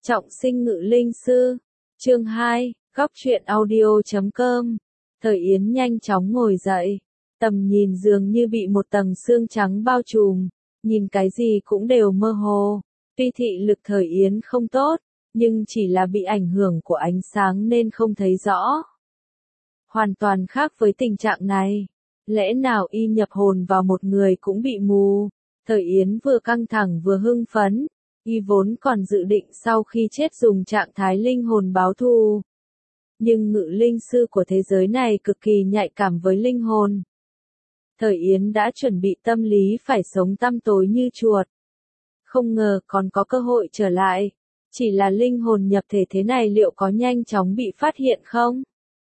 Trọng sinh ngự linh sư. Chương 2, góc truyện audio.com. Thời Yến nhanh chóng ngồi dậy. Tầm nhìn dường như bị một tầng sương trắng bao trùm. Nhìn cái gì cũng đều mơ hồ. Tuy thị lực Thời Yến không tốt, nhưng chỉ là bị ảnh hưởng của ánh sáng nên không thấy rõ. Hoàn toàn khác với tình trạng này. Lẽ nào y nhập hồn vào một người cũng bị mù? Thời Yến vừa căng thẳng vừa hưng phấn. Y vốn còn dự định sau khi chết dùng trạng thái linh hồn báo thù. Nhưng ngự linh sư của thế giới này cực kỳ nhạy cảm với linh hồn. Thời Yến đã chuẩn bị tâm lý phải sống tăm tối như chuột. Không ngờ còn có cơ hội trở lại. Chỉ là linh hồn nhập thể thế này liệu có nhanh chóng bị phát hiện không?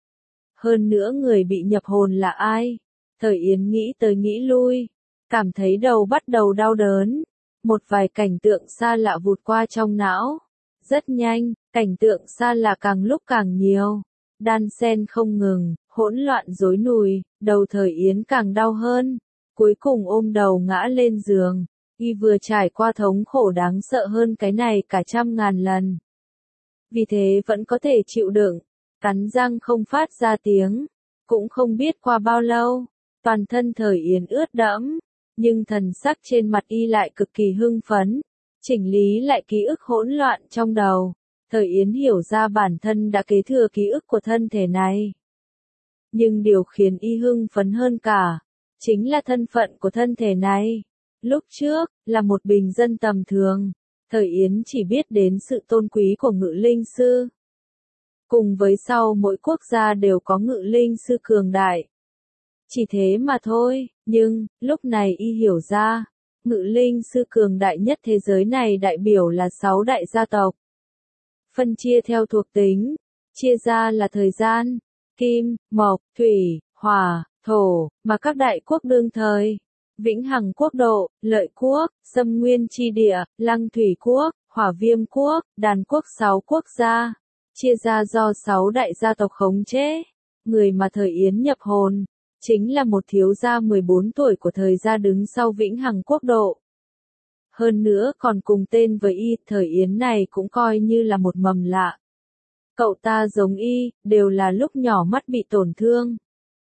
Hơn nữa người bị nhập hồn là ai? Thời Yến nghĩ tới nghĩ lui. Cảm thấy đầu bắt đầu đau đớn. Một vài cảnh tượng xa lạ vụt qua trong não. Rất nhanh, cảnh tượng xa lạ càng lúc càng nhiều. Đan xen không ngừng, hỗn loạn rối nùi, đầu Thời Yến càng đau hơn. Cuối cùng ôm đầu ngã lên giường. Y vừa trải qua thống khổ đáng sợ hơn cái này cả 100.000 lần. Vì thế vẫn có thể chịu đựng, cắn răng không phát ra tiếng. Cũng không biết qua bao lâu, toàn thân Thời Yến ướt đẫm. Nhưng thần sắc trên mặt y lại cực kỳ hưng phấn, chỉnh lý lại ký ức hỗn loạn trong đầu. Thời Yến hiểu ra bản thân đã kế thừa ký ức của thân thể này. Nhưng điều khiến y hưng phấn hơn cả, chính là thân phận của thân thể này. Lúc trước, là một bình dân tầm thường, Thời Yến chỉ biết đến sự tôn quý của ngự linh sư. Cùng với sau mỗi quốc gia đều có ngự linh sư cường đại. Chỉ thế mà thôi, nhưng, lúc này y hiểu ra, ngự linh sư cường đại nhất thế giới này đại biểu là 6 đại gia tộc. Phân chia theo thuộc tính, chia ra là thời gian, kim, mộc, thủy, hỏa, thổ, mà các đại quốc đương thời. Vĩnh Hằng quốc độ, Lợi quốc, Xâm Nguyên chi địa, Lăng Thủy quốc, Hỏa Viêm quốc, Đàn quốc 6 quốc gia. Chia ra do 6 đại gia tộc khống chế. Người mà Thời Yến nhập hồn chính là một thiếu gia 14 tuổi của Thời gia đứng sau Vĩnh Hằng quốc độ. Hơn nữa còn cùng tên với y, Thời Yến này cũng coi như là một mầm lạ. Cậu ta giống y, đều là lúc nhỏ mắt bị tổn thương.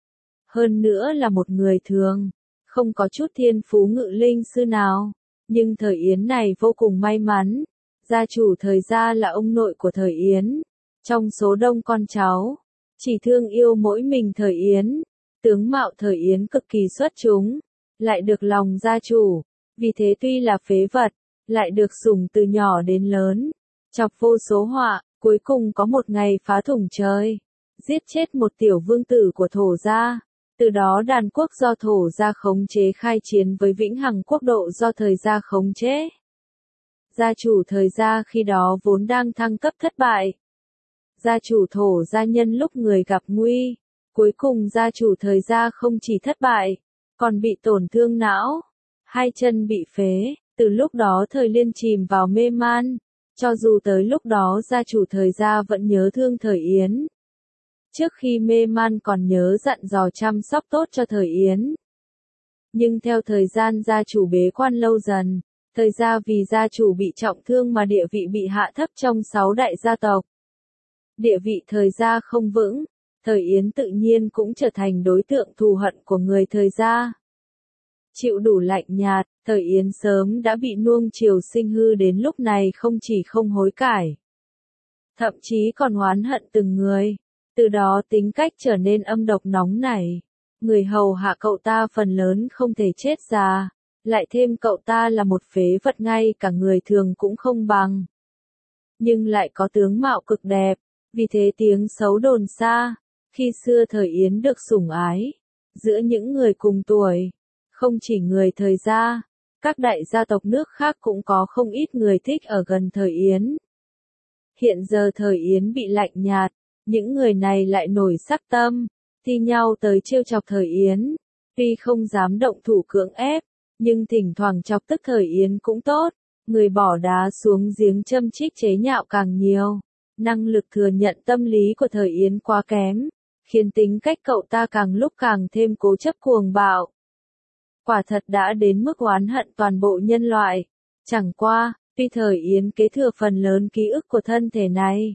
Hơn nữa là một người thường, không có chút thiên phú ngự linh sư nào. Nhưng Thời Yến này vô cùng may mắn. Gia chủ Thời gia là ông nội của Thời Yến. Trong số đông con cháu, chỉ thương yêu mỗi mình Thời Yến. Tướng mạo Thời Yến cực kỳ xuất chúng, lại được lòng gia chủ, vì thế tuy là phế vật, lại được sủng từ nhỏ đến lớn, chọc vô số họa, cuối cùng có một ngày phá thủng trời, giết chết một tiểu vương tử của Thổ gia, từ đó Đàn quốc do Thổ gia khống chế khai chiến với Vĩnh Hằng quốc độ do Thời gia khống chế. Gia chủ Thời gia khi đó vốn đang thăng cấp thất bại. Gia chủ Thổ gia nhân lúc người gặp nguy. Cuối cùng gia chủ Thời gia không chỉ thất bại, còn bị tổn thương não, 2 chân bị phế, từ lúc đó Thời Liên chìm vào mê man, cho dù tới lúc đó gia chủ Thời gia vẫn nhớ thương Thời Yến. Trước khi mê man còn nhớ dặn dò chăm sóc tốt cho Thời Yến. Nhưng theo thời gian gia chủ bế quan lâu dần, Thời gia vì gia chủ bị trọng thương mà địa vị bị hạ thấp trong 6 đại gia tộc. Địa vị Thời gia không vững. Thời Yến tự nhiên cũng trở thành đối tượng thù hận của người Thời gia. Chịu đủ lạnh nhạt, Thời Yến sớm đã bị nuông chiều sinh hư đến lúc này không chỉ không hối cải. Thậm chí còn oán hận từng người. Từ đó tính cách trở nên âm độc nóng nảy. Người hầu hạ cậu ta phần lớn không thể chết già. Lại thêm cậu ta là một phế vật ngay cả người thường cũng không bằng. Nhưng lại có tướng mạo cực đẹp. Vì thế tiếng xấu đồn xa. Khi xưa Thời Yến được sủng ái, giữa những người cùng tuổi, không chỉ người Thời gia, các đại gia tộc nước khác cũng có không ít người thích ở gần Thời Yến. Hiện giờ Thời Yến bị lạnh nhạt, những người này lại nổi sắc tâm, thi nhau tới trêu chọc Thời Yến, tuy không dám động thủ cưỡng ép, nhưng thỉnh thoảng chọc tức Thời Yến cũng tốt, người bỏ đá xuống giếng châm chích chế nhạo càng nhiều. Năng lực thừa nhận tâm lý của Thời Yến quá kém, khiến tính cách cậu ta càng lúc càng thêm cố chấp cuồng bạo. Quả thật đã đến mức oán hận toàn bộ nhân loại. Chẳng qua, Tuy thời Yến kế thừa phần lớn ký ức của thân thể này,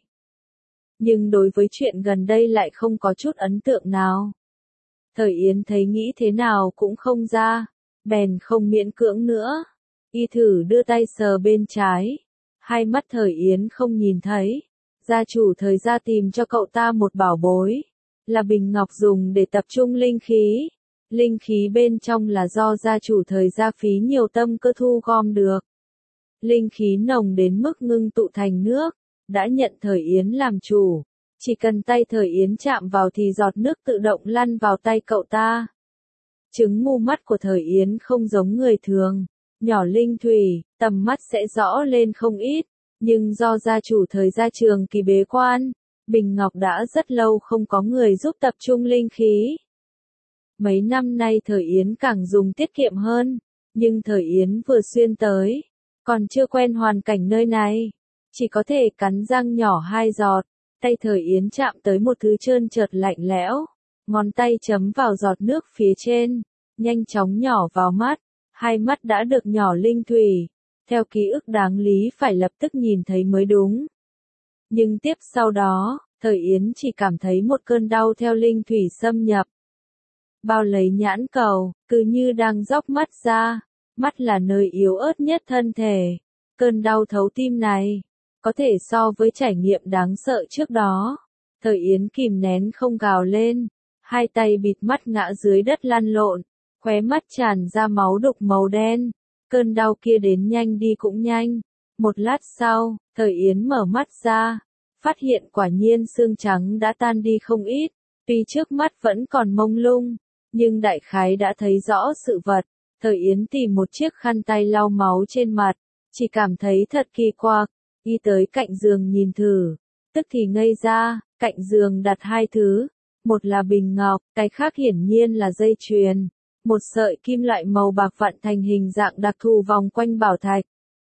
nhưng đối với chuyện gần đây lại không có chút ấn tượng nào. Thời Yến thấy nghĩ thế nào cũng không ra, bèn không miễn cưỡng nữa. Y thử đưa tay sờ bên trái, hai mắt thời Yến không nhìn thấy. Gia chủ thời gia tìm cho cậu ta một bảo bối, là bình ngọc dùng để tập trung linh khí. Linh khí bên trong là do gia chủ thời gia phí nhiều tâm cơ thu gom được. Linh khí nồng đến mức ngưng tụ thành nước, đã nhận thời Yến làm chủ. Chỉ cần tay thời Yến chạm vào thì giọt nước tự động lăn vào tay cậu ta. Chứng mù mắt của thời Yến không giống người thường, nhỏ linh thủy, tầm mắt sẽ rõ lên không ít, nhưng do gia chủ thời gia trường kỳ bế quan, bình ngọc đã rất lâu không có người giúp tập trung linh khí. Mấy năm nay thời Yến càng dùng tiết kiệm hơn, nhưng thời Yến vừa xuyên tới, còn chưa quen hoàn cảnh nơi này, chỉ có thể cắn răng nhỏ hai giọt. Tay thời Yến chạm tới một thứ trơn trượt lạnh lẽo, ngón tay chấm vào giọt nước phía trên, nhanh chóng nhỏ vào mắt, hai mắt đã được nhỏ linh thủy, theo ký ức đáng lý phải lập tức nhìn thấy mới đúng. Nhưng tiếp sau đó, thời Yến chỉ cảm thấy một cơn đau theo linh thủy xâm nhập, bao lấy nhãn cầu, cứ như đang róc mắt ra, mắt là nơi yếu ớt nhất thân thể, cơn đau thấu tim này có thể so với trải nghiệm đáng sợ trước đó. Thời Yến kìm nén không gào lên, hai tay bịt mắt ngã dưới đất lăn lộn, khóe mắt tràn ra máu đục màu đen. Cơn đau kia đến nhanh đi cũng nhanh. Một lát sau, thời Yến mở mắt ra, phát hiện quả nhiên xương trắng đã tan đi không ít, tuy trước mắt vẫn còn mông lung, nhưng đại khái đã thấy rõ sự vật. Thời Yến tìm một chiếc khăn tay lau máu trên mặt, chỉ cảm thấy thật kỳ quặc. Y tới cạnh giường nhìn thử, tức thì ngây ra, cạnh giường đặt hai thứ, một là bình ngọc, cái khác hiển nhiên là dây chuyền, một sợi kim loại màu bạc vặn thành hình dạng đặc thù vòng quanh bảo thạch.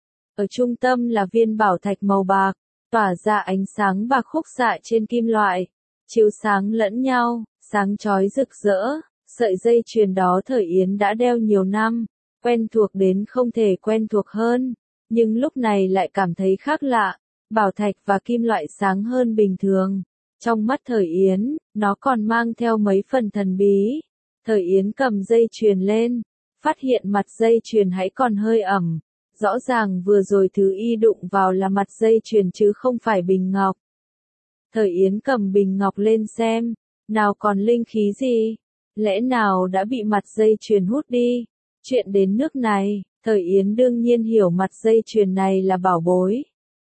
Ở trung tâm là viên bảo thạch màu bạc, tỏa ra ánh sáng bạc khúc xạ trên kim loại, chiếu sáng lẫn nhau, sáng chói rực rỡ. Sợi dây chuyền đó thời Yến đã đeo nhiều năm, quen thuộc đến không thể quen thuộc hơn. Nhưng lúc này lại cảm thấy khác lạ, bảo thạch và kim loại sáng hơn bình thường. Trong mắt thời Yến, nó còn mang theo mấy phần thần bí. Thời Yến cầm dây chuyền lên, phát hiện mặt dây chuyền hãy còn hơi ẩm. Rõ ràng vừa rồi thứ y đụng vào là mặt dây chuyền chứ không phải bình ngọc. Thời Yến cầm bình ngọc lên xem, nào còn linh khí gì? Lẽ nào đã bị mặt dây chuyền hút đi? Chuyện đến nước này, thời Yến đương nhiên hiểu mặt dây chuyền này là bảo bối.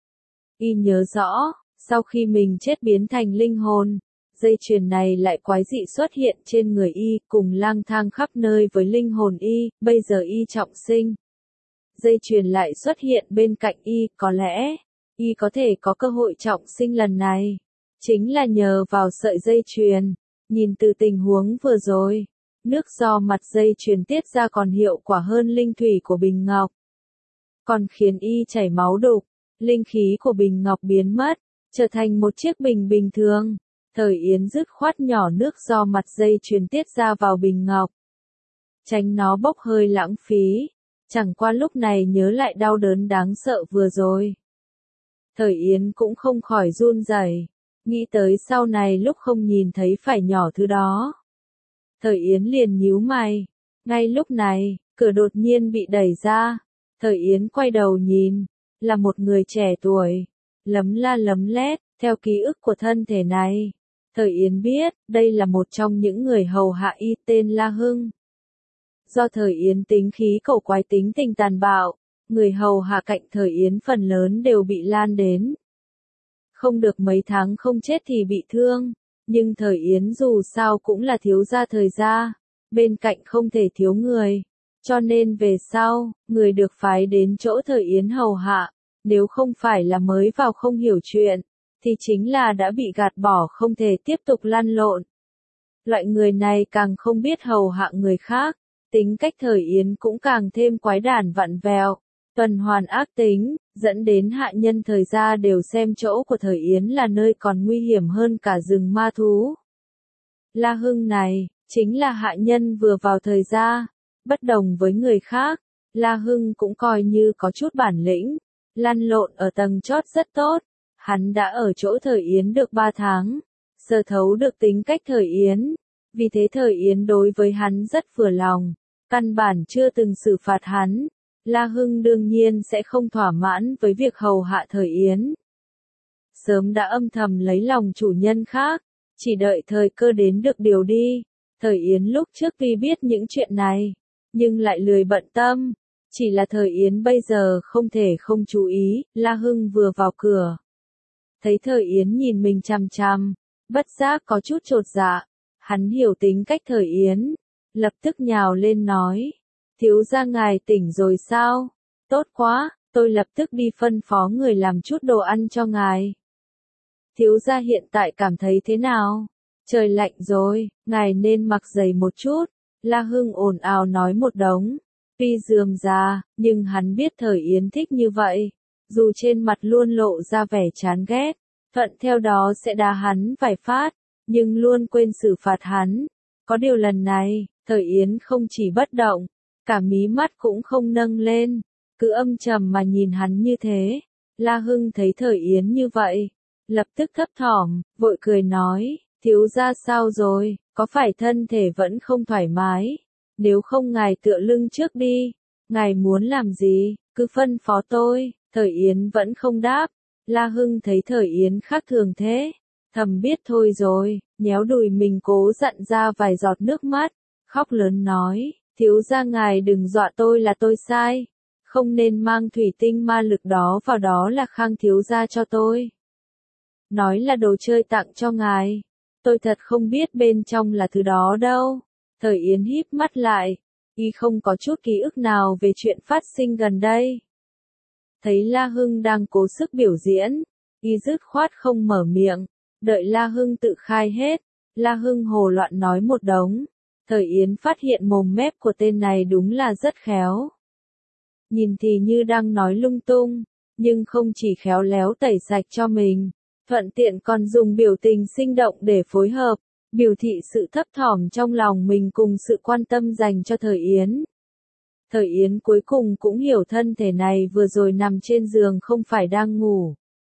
Y nhớ rõ, sau khi mình chết biến thành linh hồn, dây chuyền này lại quái dị xuất hiện trên người y, cùng lang thang khắp nơi với linh hồn y, bây giờ y trọng sinh. Dây chuyền lại xuất hiện bên cạnh y, có lẽ, y có thể có cơ hội trọng sinh lần này. Chính là nhờ vào sợi dây chuyền, nhìn từ tình huống vừa rồi. Nước do mặt dây chuyền tiết ra còn hiệu quả hơn linh thủy của bình ngọc, còn khiến y chảy máu đục. Linh khí của bình ngọc biến mất, trở thành một chiếc bình bình thường. Thời Yến dứt khoát nhỏ nước do mặt dây chuyền tiết ra vào bình ngọc, tránh nó bốc hơi lãng phí. Chẳng qua lúc này nhớ lại đau đớn đáng sợ vừa rồi, thời Yến cũng không khỏi run rẩy, nghĩ tới sau này lúc không nhìn thấy phải nhỏ thứ đó. Thời Yến liền nhíu mày. Ngay lúc này, cửa đột nhiên bị đẩy ra. Thời Yến quay đầu nhìn, là một người trẻ tuổi, lấm la lấm lét, theo ký ức của thân thể này. Thời Yến biết, đây là một trong những người hầu hạ y tên La Hưng. Do thời Yến tính khí cẩu quái tính tình tàn bạo, người hầu hạ cạnh thời Yến phần lớn đều bị lan đến. Không được mấy tháng không chết thì bị thương. Nhưng thời Yến dù sao cũng là thiếu gia thời gia, bên cạnh không thể thiếu người, cho nên về sau, người được phái đến chỗ thời Yến hầu hạ, nếu không phải là mới vào không hiểu chuyện, thì chính là đã bị gạt bỏ không thể tiếp tục lăn lộn. Loại người này càng không biết hầu hạ người khác, tính cách thời Yến cũng càng thêm quái đản vặn vẹo, tuần hoàn ác tính, dẫn đến hạ nhân thời gia đều xem chỗ của thời Yến là nơi còn nguy hiểm hơn cả rừng ma thú. La Hưng này, chính là hạ nhân vừa vào thời gia, bất đồng với người khác, La Hưng cũng coi như có chút bản lĩnh, lăn lộn ở tầng chót rất tốt. Hắn đã ở chỗ Thời Yến được 3 tháng, sơ thấu được tính cách Thời Yến, vì thế Thời Yến đối với hắn rất vừa lòng, căn bản chưa từng xử phạt hắn. La Hưng đương nhiên sẽ không thỏa mãn với việc hầu hạ Thời Yến. Sớm đã âm thầm lấy lòng chủ nhân khác, chỉ đợi thời cơ đến được điều đi. Thời Yến lúc trước tuy biết những chuyện này, nhưng lại lười bận tâm. Chỉ là Thời Yến bây giờ không thể không chú ý. La Hưng vừa vào cửa, thấy Thời Yến nhìn mình chằm chằm, bất giác có chút chột dạ. Hắn hiểu tính cách Thời Yến, lập tức nhào lên nói, thiếu gia ngài tỉnh rồi sao? Tốt quá, tôi lập tức đi phân phó người làm chút đồ ăn cho ngài. Thiếu gia hiện tại cảm thấy thế nào? Trời lạnh rồi, ngài nên mặc giày một chút. La Hưng ồn ào nói một đống. Tuy rườm rà, nhưng hắn biết Thời Yến thích như vậy. Dù trên mặt luôn lộ ra vẻ chán ghét, thuận theo đó sẽ đá hắn vài phát, nhưng luôn quên xử phạt hắn. Có điều lần này, Thời Yến không chỉ bất động, cả mí mắt cũng không nâng lên, cứ âm trầm mà nhìn hắn như thế. La Hưng thấy Thời Yến như vậy, lập tức thấp thỏm, vội cười nói, thiếu gia sao rồi, có phải thân thể vẫn không thoải mái? Nếu không ngài tựa lưng trước đi, ngài muốn làm gì, cứ phân phó tôi. Thời Yến vẫn không đáp. La Hưng thấy Thời Yến khác thường thế, thầm biết thôi rồi, nhéo đùi mình cố dặn ra vài giọt nước mắt, khóc lớn nói, thiếu gia ngài đừng dọa tôi là tôi sai, không nên mang thủy tinh ma lực đó vào, đó là Khang thiếu gia cho tôi. Nói là đồ chơi tặng cho ngài, tôi thật không biết bên trong là thứ đó đâu. Thời Yến híp mắt lại, y không có chút ký ức nào về chuyện phát sinh gần đây. Thấy La Hưng đang cố sức biểu diễn, y dứt khoát không mở miệng, đợi La Hưng tự khai hết. La Hưng hồ loạn nói một đống. Thời Yến phát hiện mồm mép của tên này đúng là rất khéo. Nhìn thì như đang nói lung tung, nhưng không chỉ khéo léo tẩy sạch cho mình, thuận tiện còn dùng biểu tình sinh động để phối hợp, biểu thị sự thấp thỏm trong lòng mình cùng sự quan tâm dành cho Thời Yến. Thời Yến cuối cùng cũng hiểu thân thể này vừa rồi nằm trên giường không phải đang ngủ,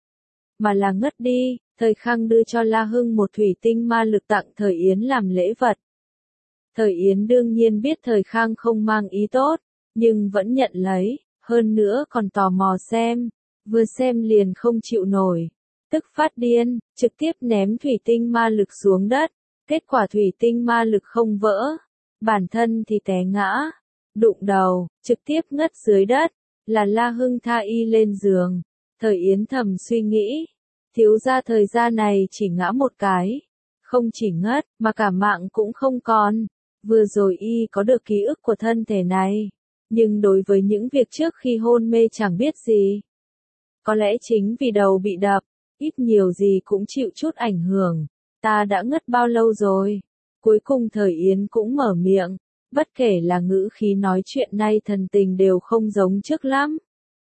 mà là ngất đi. Thời Khang đưa cho La Hưng một thủy tinh ma lực tặng Thời Yến làm lễ vật. Thời Yến đương nhiên biết Thời Khang không mang ý tốt, nhưng vẫn nhận lấy, hơn nữa còn tò mò xem, vừa xem liền không chịu nổi, tức phát điên, trực tiếp ném thủy tinh ma lực xuống đất. Kết quả thủy tinh ma lực không vỡ, bản thân thì té ngã, đụng đầu, trực tiếp ngất dưới đất. Là La Hưng tha y lên giường. Thời Yến thầm suy nghĩ, thiếu gia thời gian này chỉ ngã một cái, không chỉ ngất, mà cả mạng cũng không còn. Vừa rồi y có được ký ức của thân thể này, nhưng đối với những việc trước khi hôn mê chẳng biết gì. Có lẽ chính vì đầu bị đập, ít nhiều gì cũng chịu chút ảnh hưởng. Ta đã ngất bao lâu rồi? Cuối cùng Thời Yến cũng mở miệng, bất kể là ngữ khí nói chuyện nay thần tình đều không giống trước lắm.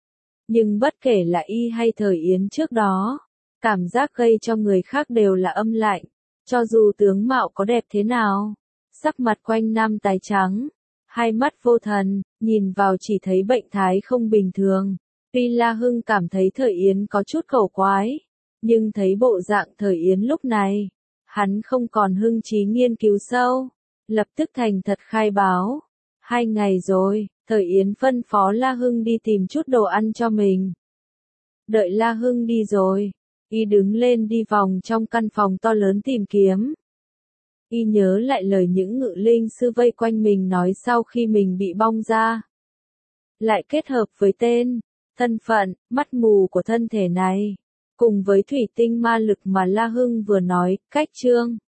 Nhưng bất kể là y hay Thời Yến trước đó, cảm giác gây cho người khác đều là âm lạnh, cho dù tướng mạo có đẹp thế nào, sắc mặt quanh năm tái trắng, hai mắt vô thần, nhìn vào chỉ thấy bệnh thái không bình thường. Tuy La Hưng cảm thấy Thời Yến có chút cổ quái, nhưng thấy bộ dạng Thời Yến lúc này, hắn không còn hưng trí nghiên cứu sâu, lập tức thành thật khai báo. 2 ngày rồi, Thời Yến phân phó La Hưng đi tìm chút đồ ăn cho mình. Đợi La Hưng đi rồi, y đứng lên đi vòng trong căn phòng to lớn tìm kiếm. Y nhớ lại lời những ngự linh sư vây quanh mình nói sau khi mình bị bong ra. Lại kết hợp với tên, thân phận, mắt mù của thân thể này, cùng với thủy tinh ma lực mà La Hưng vừa nói, cách chương.